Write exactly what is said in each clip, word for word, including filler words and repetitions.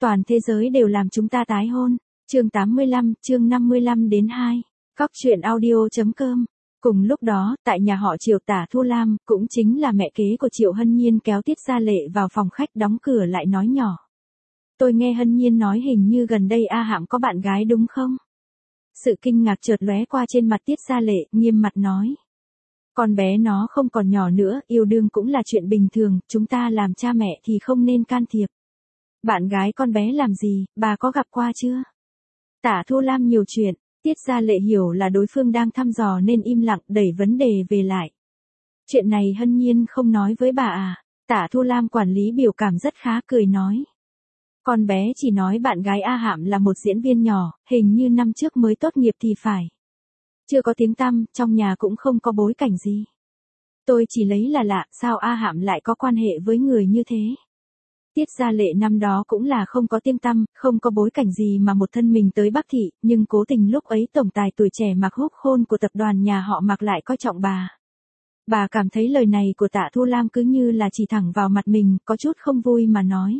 Toàn thế giới đều làm chúng ta tái hôn. Chương tám mươi lăm, chương năm mươi lăm đến hai. Cóc truyện audio.com. Cùng lúc đó, tại nhà họ Triệu Tả Thu Lam, cũng chính là mẹ kế của Triệu Hân Nhiên kéo Tiết Gia Lệ vào phòng khách đóng cửa lại nói nhỏ. Tôi nghe Hân Nhiên nói hình như gần đây A Hạm có bạn gái đúng không? Sự kinh ngạc chợt lóe qua trên mặt Tiết Gia Lệ, nghiêm mặt nói. Con bé nó không còn nhỏ nữa, yêu đương cũng là chuyện bình thường, chúng ta làm cha mẹ thì không nên can thiệp. Bạn gái con bé làm gì, bà có gặp qua chưa? Tả Thu Lam nhiều chuyện, Tiết Gia Lệ hiểu là đối phương đang thăm dò nên im lặng đẩy vấn đề về lại. Chuyện này Hân Nhiên không nói với bà à? Tả Thu Lam quản lý biểu cảm rất khá cười nói. Con bé chỉ nói bạn gái A Hạm là một diễn viên nhỏ, hình như năm trước mới tốt nghiệp thì phải. Chưa có tiếng tăm, trong nhà cũng không có bối cảnh gì. Tôi chỉ lấy là lạ, sao A Hạm lại có quan hệ với người như thế? Tiết Gia Lệ năm đó cũng là không có tiếng tăm, không có bối cảnh gì mà một thân mình tới Bắc Thị, nhưng cố tình lúc ấy tổng tài tuổi trẻ Mạc Húc Khôn của tập đoàn nhà họ Mạc lại coi trọng bà. Bà cảm thấy lời này của Tạ Thu Lam cứ như là chỉ thẳng vào mặt mình, có chút không vui mà nói.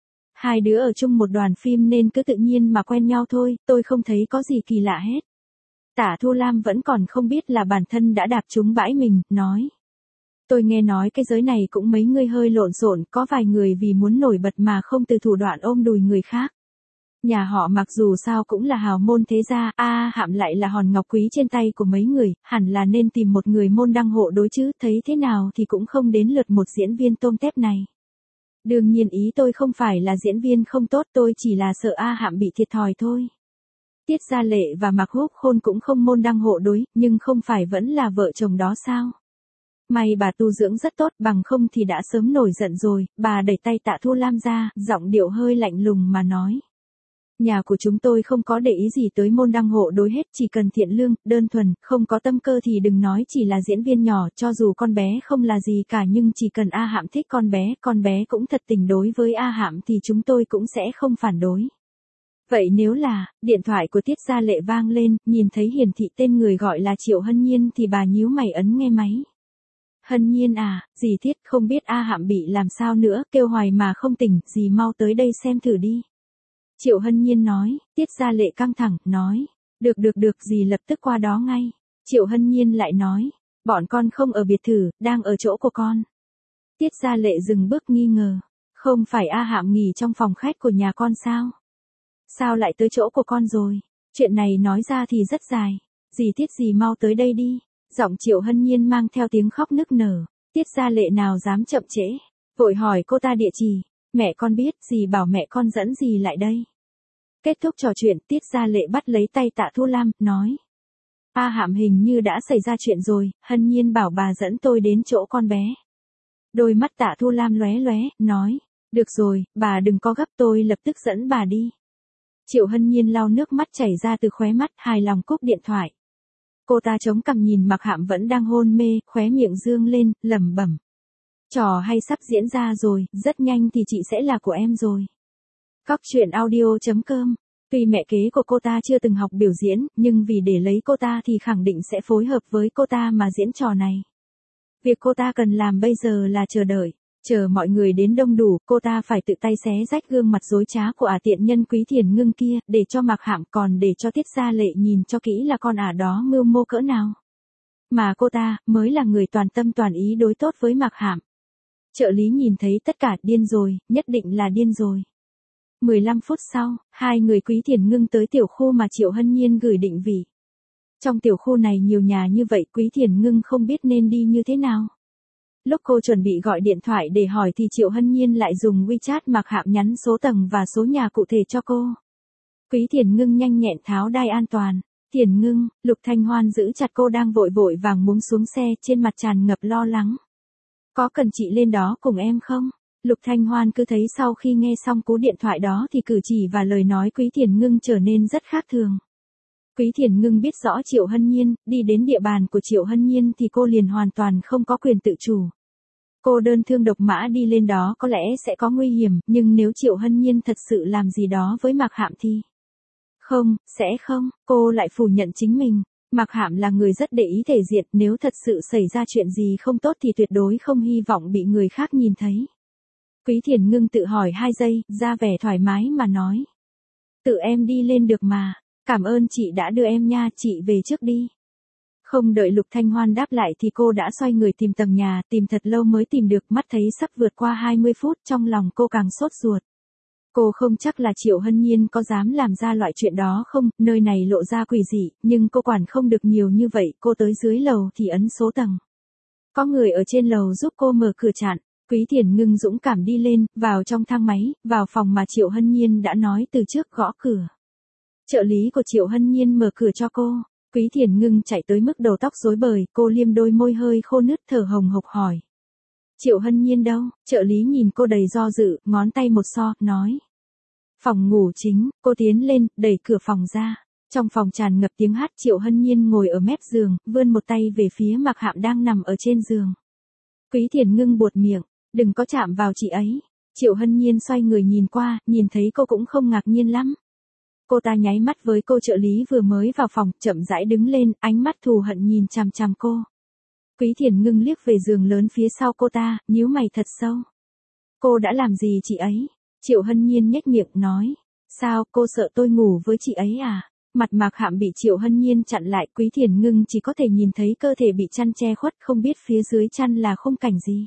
Hai đứa ở chung một đoàn phim nên cứ tự nhiên mà quen nhau thôi, tôi không thấy có gì kỳ lạ hết. Tả Thu Lam vẫn còn không biết là bản thân đã đạp trúng bãi mình, nói. Tôi nghe nói cái giới này cũng mấy người hơi lộn xộn, có vài người vì muốn nổi bật mà không từ thủ đoạn ôm đùi người khác. Nhà họ mặc dù sao cũng là hào môn thế gia, A Hạm lại là hòn ngọc quý trên tay của mấy người, hẳn là nên tìm một người môn đăng hộ đối chứ, thấy thế nào thì cũng không đến lượt một diễn viên tôm tép này. Đương nhiên ý tôi không phải là diễn viên không tốt, tôi chỉ là sợ A Hạm bị thiệt thòi thôi. Tiết Gia Lệ và Mạc Húc Khôn cũng không môn đăng hộ đối, nhưng không phải vẫn là vợ chồng đó sao? May bà tu dưỡng rất tốt, bằng không thì đã sớm nổi giận rồi. Bà đẩy tay Tạ Thu Lam ra, giọng điệu hơi lạnh lùng mà nói. Nhà của chúng tôi không có để ý gì tới môn đăng hộ đối hết, chỉ cần thiện lương, đơn thuần, không có tâm cơ thì đừng nói chỉ là diễn viên nhỏ, cho dù con bé không là gì cả nhưng chỉ cần A Hạm thích con bé, con bé cũng thật tình đối với A Hạm thì chúng tôi cũng sẽ không phản đối. Vậy nếu là, điện thoại của Tiết Gia Lệ vang lên, nhìn thấy hiển thị tên người gọi là Triệu Hân Nhiên thì bà nhíu mày ấn nghe máy. Hân Nhiên à, dì Tiết không biết A Hạm bị làm sao nữa, kêu hoài mà không tỉnh, dì mau tới đây xem thử đi. Triệu Hân Nhiên nói, Tiết Gia Lệ căng thẳng, nói, được được được, dì lập tức qua đó ngay. Triệu Hân Nhiên lại nói, bọn con không ở biệt thự, đang ở chỗ của con. Tiết Gia Lệ dừng bước nghi ngờ, không phải A Hạm nghỉ trong phòng khách của nhà con sao? Sao lại tới chỗ của con rồi? Chuyện này nói ra thì rất dài. Dì Tiết dì mau tới đây đi. Giọng Triệu Hân Nhiên mang theo tiếng khóc nức nở. Tiết Gia Lệ nào dám chậm trễ. Vội hỏi cô ta địa chỉ. Mẹ con biết, dì bảo mẹ con dẫn dì lại đây. Kết thúc trò chuyện, Tiết Gia Lệ bắt lấy tay Tạ Thu Lam, nói. A Hạm hình như đã xảy ra chuyện rồi, Hân Nhiên bảo bà dẫn tôi đến chỗ con bé. Đôi mắt Tạ Thu Lam lóe lóe, nói. Được rồi, bà đừng có gấp, tôi lập tức dẫn bà đi. Triệu Hân Nhiên lau nước mắt chảy ra từ khóe mắt, hài lòng cúp điện thoại. Cô ta chống cằm nhìn Mạc Hạm vẫn đang hôn mê, khóe miệng dương lên, lẩm bẩm. Trò hay sắp diễn ra rồi, rất nhanh thì chị sẽ là của em rồi. Cóc truyện audio.com. Tuy mẹ kế của cô ta chưa từng học biểu diễn, nhưng vì để lấy cô ta thì khẳng định sẽ phối hợp với cô ta mà diễn trò này. Việc cô ta cần làm bây giờ là chờ đợi. Chờ mọi người đến đông đủ, cô ta phải tự tay xé rách gương mặt dối trá của ả tiện nhân Quý Thiền Ngưng kia, để cho Mạc Hạm còn để cho Tiết Gia Lệ nhìn cho kỹ là con ả đó mưu mô cỡ nào. Mà cô ta, mới là người toàn tâm toàn ý đối tốt với Mạc Hạm. Trợ lý nhìn thấy tất cả, điên rồi, nhất định là điên rồi. mười lăm phút sau, hai người Quý Thiền Ngưng tới tiểu khu mà Triệu Hân Nhiên gửi định vị. Trong tiểu khu này nhiều nhà như vậy, Quý Thiền Ngưng không biết nên đi như thế nào. Lúc cô chuẩn bị gọi điện thoại để hỏi thì Triệu Hân Nhiên lại dùng WeChat Mạc Hạm nhắn số tầng và số nhà cụ thể cho cô. Quý Thiền Ngưng nhanh nhẹn tháo đai an toàn. Thiền Ngưng, Lục Thanh Hoan giữ chặt cô đang vội vội vàng muốn xuống xe, trên mặt tràn ngập lo lắng. Có cần chị lên đó cùng em không? Lục Thanh Hoan cứ thấy sau khi nghe xong cú điện thoại đó thì cử chỉ và lời nói Quý Thiền Ngưng trở nên rất khác thường. Quý Thiền Ngưng biết rõ Triệu Hân Nhiên, đi đến địa bàn của Triệu Hân Nhiên thì cô liền hoàn toàn không có quyền tự chủ. Cô đơn thương độc mã đi lên đó có lẽ sẽ có nguy hiểm, nhưng nếu Triệu Hân Nhiên thật sự làm gì đó với Mạc Hạm thì... Không, sẽ không, cô lại phủ nhận chính mình. Mạc Hạm là người rất để ý thể diện, nếu thật sự xảy ra chuyện gì không tốt thì tuyệt đối không hy vọng bị người khác nhìn thấy. Quý Thiền Ngưng tự hỏi hai giây, ra vẻ thoải mái mà nói. Tự em đi lên được mà, cảm ơn chị đã đưa em nha, chị về trước đi. Không đợi Lục Thanh Hoan đáp lại thì cô đã xoay người tìm tầng nhà, tìm thật lâu mới tìm được, mắt thấy sắp vượt qua hai mươi phút, trong lòng cô càng sốt ruột. Cô không chắc là Triệu Hân Nhiên có dám làm ra loại chuyện đó không, nơi này lộ ra quỷ dị, nhưng cô quản không được nhiều như vậy, cô tới dưới lầu thì ấn số tầng. Có người ở trên lầu giúp cô mở cửa chặn. Quý Thiền Ngưng dũng cảm đi lên, vào trong thang máy, vào phòng mà Triệu Hân Nhiên đã nói từ trước, gõ cửa. Trợ lý của Triệu Hân Nhiên mở cửa cho cô. Quý Thiền Ngưng chạy tới mức đầu tóc rối bời, cô liêm đôi môi hơi khô nứt thở hồng hộc hỏi. Triệu Hân Nhiên đâu? Trợ lý nhìn cô đầy do dự, ngón tay một so, nói. Phòng ngủ chính, cô tiến lên, đẩy cửa phòng ra. Trong phòng tràn ngập tiếng hát, Triệu Hân Nhiên ngồi ở mép giường, vươn một tay về phía Mạc Hạm đang nằm ở trên giường. Quý Thiền Ngưng buột miệng, đừng có chạm vào chị ấy. Triệu Hân Nhiên xoay người nhìn qua, nhìn thấy cô cũng không ngạc nhiên lắm. Cô ta nháy mắt với cô trợ lý vừa mới vào phòng, chậm rãi đứng lên, ánh mắt thù hận nhìn chằm chằm cô. Quý Thiền Ngưng liếc về giường lớn phía sau cô ta, nhíu mày thật sâu. Cô đã làm gì chị ấy? Triệu Hân Nhiên nhếch miệng nói. Sao, cô sợ tôi ngủ với chị ấy à? Mặt Mạc Hạm bị Triệu Hân Nhiên chặn lại, Quý Thiền Ngưng chỉ có thể nhìn thấy cơ thể bị chăn che khuất, không biết phía dưới chăn là khung cảnh gì.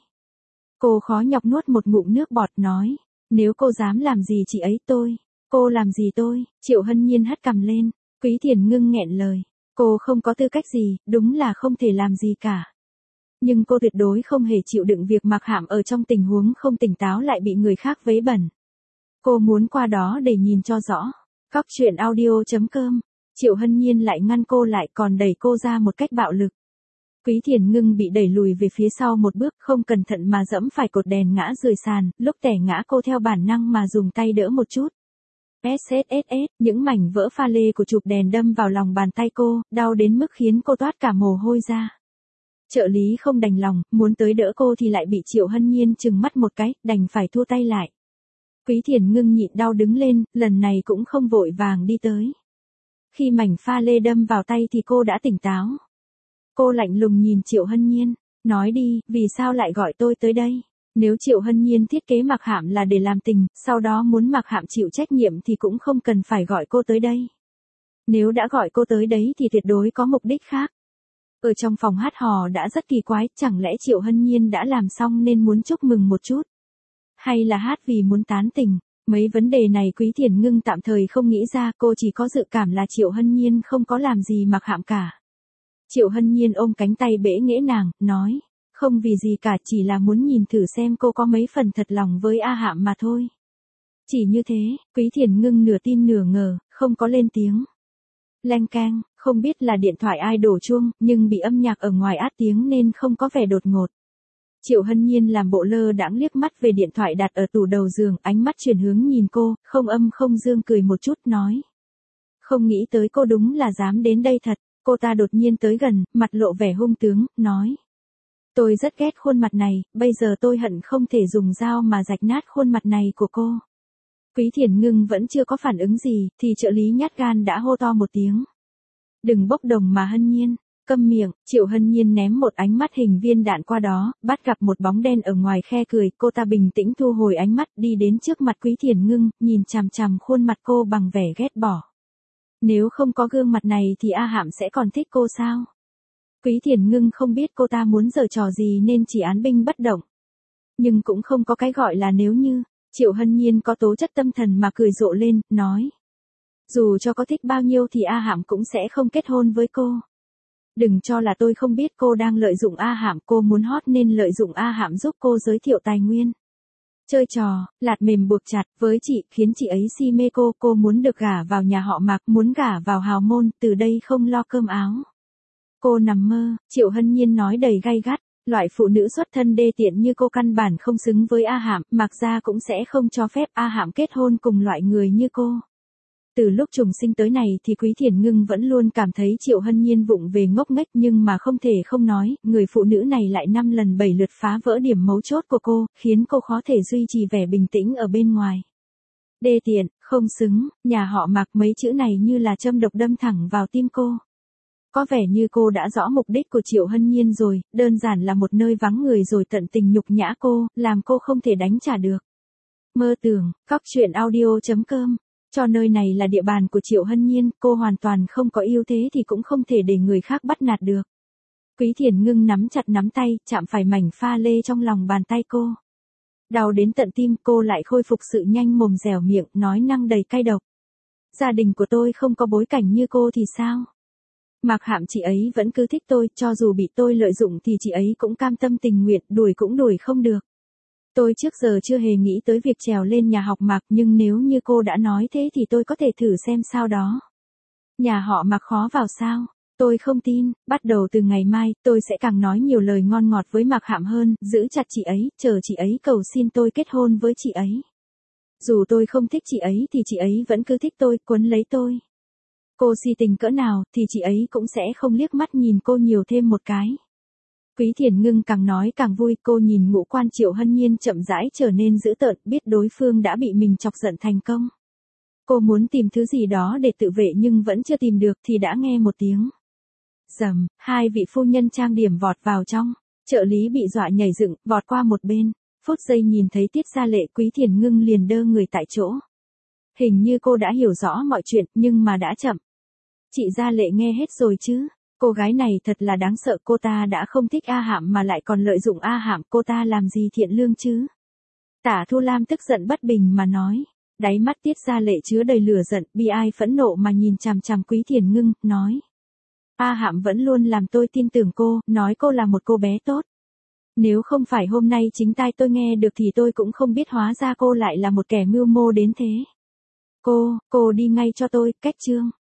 Cô khó nhọc nuốt một ngụm nước bọt nói. Nếu cô dám làm gì chị ấy tôi. Cô làm gì tôi? Triệu Hân Nhiên hất cằm lên. Quý Thiền Ngưng nghẹn lời. Cô không có tư cách gì, đúng là không thể làm gì cả. Nhưng cô tuyệt đối không hề chịu đựng việc Mạc Hạm ở trong tình huống không tỉnh táo lại bị người khác vấy bẩn. Cô muốn qua đó để nhìn cho rõ. Cóc truyện audio chấm com. Triệu Hân Nhiên lại ngăn cô lại, còn đẩy cô ra một cách bạo lực. Quý Thiền Ngưng bị đẩy lùi về phía sau một bước, không cẩn thận mà dẫm phải cột đèn ngã rơi sàn, lúc tẻ ngã cô theo bản năng mà dùng tay đỡ một chút. ét ét ét ét, những mảnh vỡ pha lê của chụp đèn đâm vào lòng bàn tay cô, đau đến mức khiến cô toát cả mồ hôi ra. Trợ lý không đành lòng, muốn tới đỡ cô thì lại bị Triệu Hân Nhiên trừng mắt một cái, đành phải thua tay lại. Quý Thiền Ngưng nhịn đau đứng lên, lần này cũng không vội vàng đi tới. Khi mảnh pha lê đâm vào tay thì cô đã tỉnh táo. Cô lạnh lùng nhìn Triệu Hân Nhiên, nói đi, vì sao lại gọi tôi tới đây? Nếu Triệu Hân Nhiên thiết kế Mạc Hạm là để làm tình, sau đó muốn Mạc Hạm chịu trách nhiệm thì cũng không cần phải gọi cô tới đây. Nếu đã gọi cô tới đấy thì tuyệt đối có mục đích khác. Ở trong phòng hát hò đã rất kỳ quái, chẳng lẽ Triệu Hân Nhiên đã làm xong nên muốn chúc mừng một chút? Hay là hát vì muốn tán tình? Mấy vấn đề này Quý Thiền Ngưng tạm thời không nghĩ ra, cô chỉ có dự cảm là Triệu Hân Nhiên không có làm gì Mạc Hạm cả. Triệu Hân Nhiên ôm cánh tay bẽ nghễ nàng, nói, không vì gì cả, chỉ là muốn nhìn thử xem cô có mấy phần thật lòng với A Hạm mà thôi. Chỉ như thế, Quý Thiền Ngưng nửa tin nửa ngờ, không có lên tiếng. Leng keng, không biết là điện thoại ai đổ chuông, nhưng bị âm nhạc ở ngoài át tiếng nên không có vẻ đột ngột. Triệu Hân Nhiên làm bộ lơ đãng liếc mắt về điện thoại đặt ở tủ đầu giường, ánh mắt chuyển hướng nhìn cô, không âm không dương cười một chút nói. Không nghĩ tới cô đúng là dám đến đây thật. Cô ta đột nhiên tới gần, mặt lộ vẻ hung tướng, nói. Tôi rất ghét khuôn mặt này, bây giờ tôi hận không thể dùng dao mà rạch nát khuôn mặt này của cô. Quý Thiền Ngưng vẫn chưa có phản ứng gì, thì trợ lý nhát gan đã hô to một tiếng. Đừng bốc đồng mà Hân Nhiên, câm miệng. Triệu Hân Nhiên ném một ánh mắt hình viên đạn qua đó, bắt gặp một bóng đen ở ngoài khe cười, cô ta bình tĩnh thu hồi ánh mắt đi đến trước mặt Quý Thiền Ngưng, nhìn chằm chằm khuôn mặt cô bằng vẻ ghét bỏ. Nếu không có gương mặt này thì A Hạm sẽ còn thích cô sao? Quý Thiền Ngưng không biết cô ta muốn giở trò gì nên chỉ án binh bất động. Nhưng cũng không có cái gọi là nếu như. Triệu Hân Nhiên có tố chất tâm thần mà cười rộ lên, nói. Dù cho có thích bao nhiêu thì A Hạm cũng sẽ không kết hôn với cô. Đừng cho là tôi không biết cô đang lợi dụng A Hạm, cô muốn hot nên lợi dụng A Hạm giúp cô giới thiệu tài nguyên. Chơi trò, lạt mềm buộc chặt với chị, khiến chị ấy si mê cô, cô muốn được gả vào nhà họ Mạc, muốn gả vào hào môn, từ đây không lo cơm áo. Cô nằm mơ, Triệu Hân Nhiên nói đầy gay gắt, loại phụ nữ xuất thân đê tiện như cô căn bản không xứng với A Hạm, Mạc gia cũng sẽ không cho phép A Hạm kết hôn cùng loại người như cô. Từ lúc trùng sinh tới này thì Quý Thiền Ngưng vẫn luôn cảm thấy Triệu Hân Nhiên vụng về ngốc nghếch, nhưng mà không thể không nói, người phụ nữ này lại năm lần bảy lượt phá vỡ điểm mấu chốt của cô, khiến cô khó thể duy trì vẻ bình tĩnh ở bên ngoài. Đê tiện, không xứng, nhà họ Mạc, mấy chữ này như là châm độc đâm thẳng vào tim cô. Có vẻ như cô đã rõ mục đích của Triệu Hân Nhiên rồi, đơn giản là một nơi vắng người rồi tận tình nhục nhã cô, làm cô không thể đánh trả được. Mơ tưởng, cóc truyện audio.com. Cho nơi này là địa bàn của Triệu Hân Nhiên, cô hoàn toàn không có ưu thế thì cũng không thể để người khác bắt nạt được. Quý Thiền Ngưng nắm chặt nắm tay, chạm phải mảnh pha lê trong lòng bàn tay cô. Đau đến tận tim, cô lại khôi phục sự nhanh mồm dẻo miệng, nói năng đầy cay độc. Gia đình của tôi không có bối cảnh như cô thì sao? Mạc Hạm chị ấy vẫn cứ thích tôi, cho dù bị tôi lợi dụng thì chị ấy cũng cam tâm tình nguyện, đuổi cũng đuổi không được. Tôi trước giờ chưa hề nghĩ tới việc trèo lên nhà học Mạc, nhưng nếu như cô đã nói thế thì tôi có thể thử xem sao đó. Nhà họ Mạc khó vào sao? Tôi không tin, bắt đầu từ ngày mai, tôi sẽ càng nói nhiều lời ngon ngọt với Mạc Hạm hơn, giữ chặt chị ấy, chờ chị ấy cầu xin tôi kết hôn với chị ấy. Dù tôi không thích chị ấy thì chị ấy vẫn cứ thích tôi, quấn lấy tôi. Cô si tình cỡ nào thì chị ấy cũng sẽ không liếc mắt nhìn cô nhiều thêm một cái. Quý Thiền Ngưng càng nói càng vui, cô nhìn ngũ quan Triệu Hân Nhiên chậm rãi trở nên dữ tợn, biết đối phương đã bị mình chọc giận thành công. Cô muốn tìm thứ gì đó để tự vệ nhưng vẫn chưa tìm được thì đã nghe một tiếng. Rầm, hai vị phu nhân trang điểm vọt vào trong, trợ lý bị dọa nhảy dựng, vọt qua một bên. Phút giây nhìn thấy Tiết Gia Lệ, Quý Thiền Ngưng liền đơ người tại chỗ. Hình như cô đã hiểu rõ mọi chuyện, nhưng mà đã chậm. Chị Gia Lệ nghe hết rồi chứ? Cô gái này thật là đáng sợ, cô ta đã không thích A Hạm mà lại còn lợi dụng A Hạm, cô ta làm gì thiện lương chứ? Tả Thu Lam tức giận bất bình mà nói. Đáy mắt Tiết Gia Lệ chứa đầy lửa giận, bi ai phẫn nộ mà nhìn chằm chằm Quý Thiền Ngưng, nói. A Hạm vẫn luôn làm tôi tin tưởng cô, nói cô là một cô bé tốt. Nếu không phải hôm nay chính tai tôi nghe được thì tôi cũng không biết hóa ra cô lại là một kẻ mưu mô đến thế. Cô, cô đi ngay cho tôi, cách chương.